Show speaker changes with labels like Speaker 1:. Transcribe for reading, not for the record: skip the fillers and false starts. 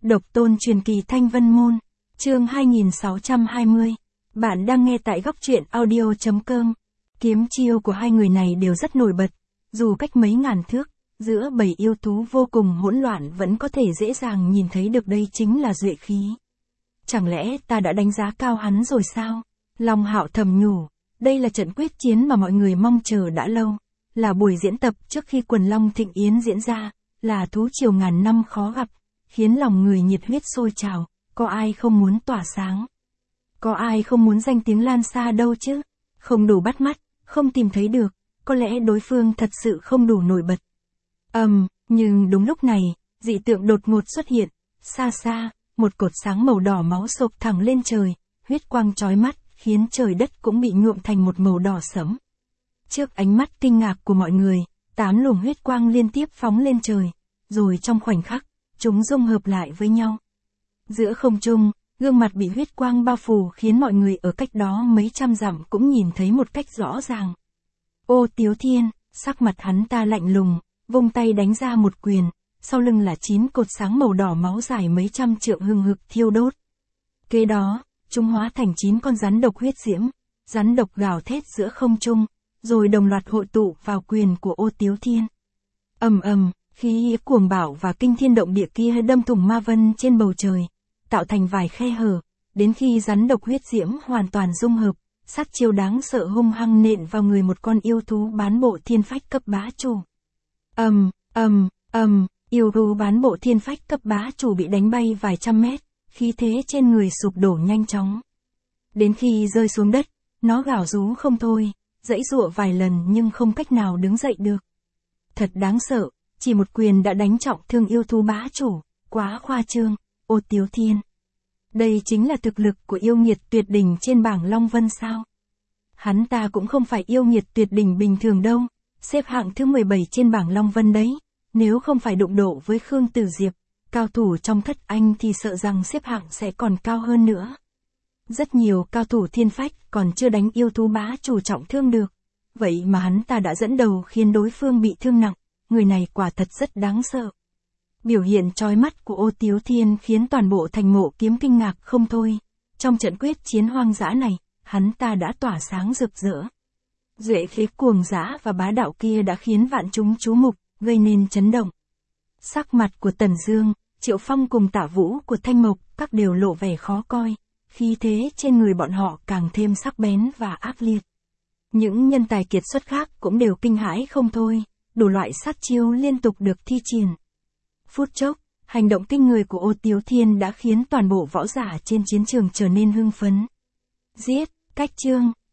Speaker 1: Độc tôn truyền kỳ Thanh Vân Môn, chương 2620. Bạn đang nghe tại góc truyện audio.com. Kiếm chiêu của hai người này đều rất nổi bật, dù cách mấy ngàn thước, giữa bầy yêu thú vô cùng hỗn loạn vẫn có thể dễ dàng nhìn thấy được đây chính là duệ khí. Chẳng lẽ ta đã đánh giá cao hắn rồi sao? Long Hạo thầm nhủ, đây là trận quyết chiến mà mọi người mong chờ đã lâu, là buổi diễn tập trước khi quần long thịnh yến diễn ra, là thú triều ngàn năm khó gặp, khiến lòng người nhiệt huyết sôi trào, có ai không muốn tỏa sáng? Có ai không muốn danh tiếng lan xa đâu chứ? Không đủ bắt mắt, không tìm thấy được, có lẽ đối phương thật sự không đủ nổi bật. Nhưng đúng lúc này, dị tượng đột ngột xuất hiện, xa xa, một cột sáng màu đỏ máu sộc thẳng lên trời, huyết quang chói mắt, khiến trời đất cũng bị nhuộm thành một màu đỏ sẫm. Trước ánh mắt kinh ngạc của mọi người, 8 luồng huyết quang liên tiếp phóng lên trời, rồi trong khoảnh khắc, chúng dung hợp lại với nhau. Giữa không trung, gương mặt bị huyết quang bao phủ khiến mọi người ở cách đó mấy trăm dặm cũng nhìn thấy một cách rõ ràng. Ô Tiếu Thiên, sắc mặt hắn ta lạnh lùng, vung tay đánh ra một quyền, sau lưng là 9 cột sáng màu đỏ máu dài mấy trăm trượng hừng hực thiêu đốt. Kế đó, chúng hóa thành 9 con rắn độc huyết diễm, rắn độc gào thét giữa không trung, rồi đồng loạt hội tụ vào quyền của Ô Tiếu Thiên. Khí cuồng bạo và kinh thiên động địa kia đâm thủng ma vân trên bầu trời, tạo thành vài khe hở, đến khi rắn độc huyết diễm hoàn toàn dung hợp, sát chiêu đáng sợ hung hăng nện vào người một con yêu thú bán bộ thiên phách cấp bá chủ. Yêu thú bán bộ thiên phách cấp bá chủ bị đánh bay vài trăm mét, khí thế trên người sụp đổ nhanh chóng. Đến khi rơi xuống đất, nó gào rú không thôi, giãy giụa vài lần nhưng không cách nào đứng dậy được. Thật đáng sợ, chỉ một quyền đã đánh trọng thương yêu thú bá chủ, quá khoa trương, Ô Tiếu Thiên. Đây chính là thực lực của yêu nghiệt tuyệt đỉnh trên bảng Long Vân sao? Hắn ta cũng không phải yêu nghiệt tuyệt đỉnh bình thường đâu, xếp hạng thứ 17 trên bảng Long Vân đấy, nếu không phải đụng độ với Khương Tử Diệp, cao thủ trong thất anh thì sợ rằng xếp hạng sẽ còn cao hơn nữa. Rất nhiều cao thủ thiên phách còn chưa đánh yêu thú bá chủ trọng thương được, vậy mà hắn ta đã dẫn đầu khiến đối phương bị thương nặng, người này quả thật rất đáng sợ. Biểu hiện chói mắt của Ô Tiếu Thiên khiến toàn bộ thành Mộ Kiếm kinh ngạc không thôi, trong trận quyết chiến hoang dã này, hắn ta đã tỏa sáng rực rỡ. Duệ khí cuồng dã và bá đạo kia đã khiến vạn chúng chú mục, gây nên chấn động. Sắc mặt của Tần Dương, Triệu Phong cùng Tả Vũ của Thanh Mộc, các đều lộ vẻ khó coi, khí thế trên người bọn họ càng thêm sắc bén và ác liệt. Những nhân tài kiệt xuất khác cũng đều kinh hãi không thôi, đủ loại sát chiêu liên tục được thi triển. Phút chốc, hành động kinh người của Ô Tiếu Thiên đã khiến toàn bộ võ giả trên chiến trường trở nên hưng phấn. Giết, cách chương,